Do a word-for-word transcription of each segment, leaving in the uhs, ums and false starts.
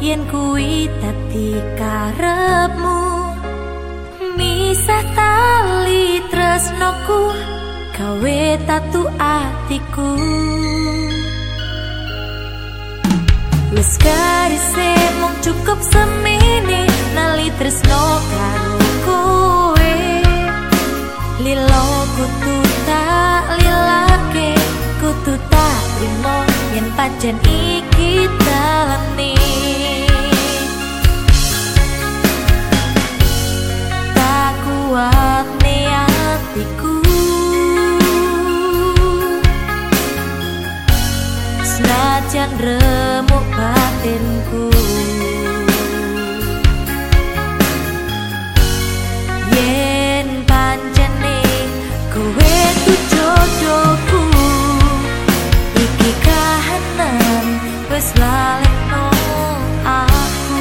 yen kuwi dadi karepmu. Misah tali tresnoku gawe tatu atiku. Wis karise mung cukup semene nali tresno karo kowe. Lilo kudu tak lilake, kudu tak trimo yen pancen iki dalane. Tak kuat ne atiku, senajan remuk batinku. Yen pancene kowe tuh jodohku, iki kahanan wis lalekno aku.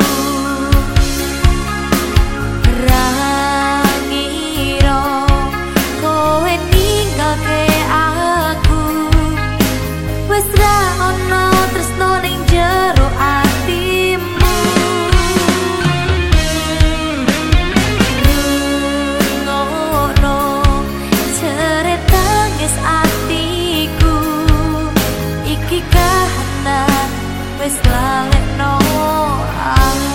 Ra ngira kowe ninggalke aku, wis ra ono tresno ning jero atimu. Ngono ceret tangis atiku, iki kahanan wis lalekno aku.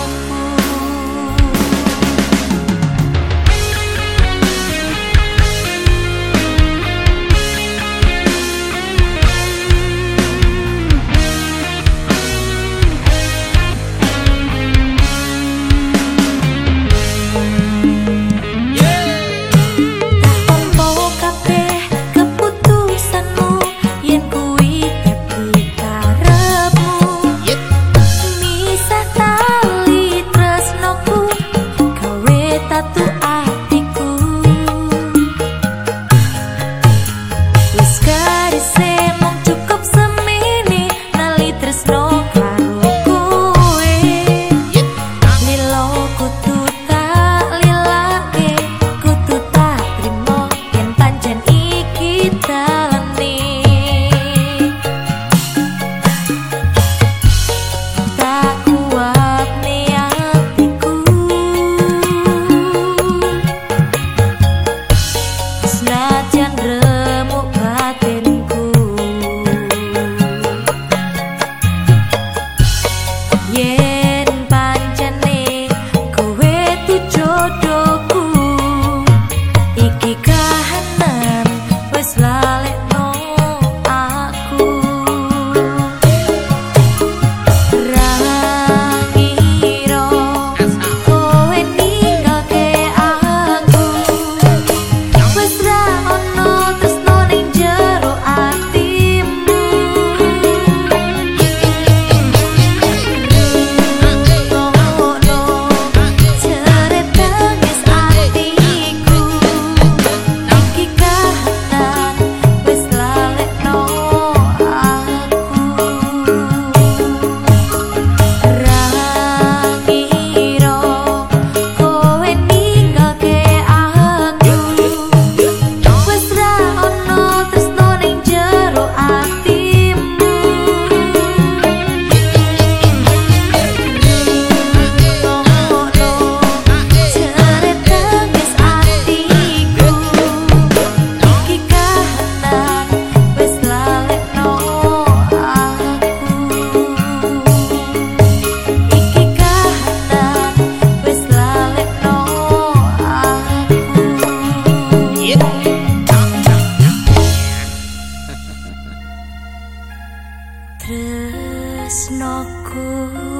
Tresnoku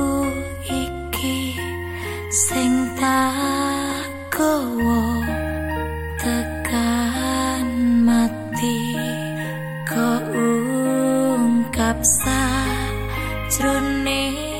iki sing tak kowo tekan mati, kok ungkap sajroning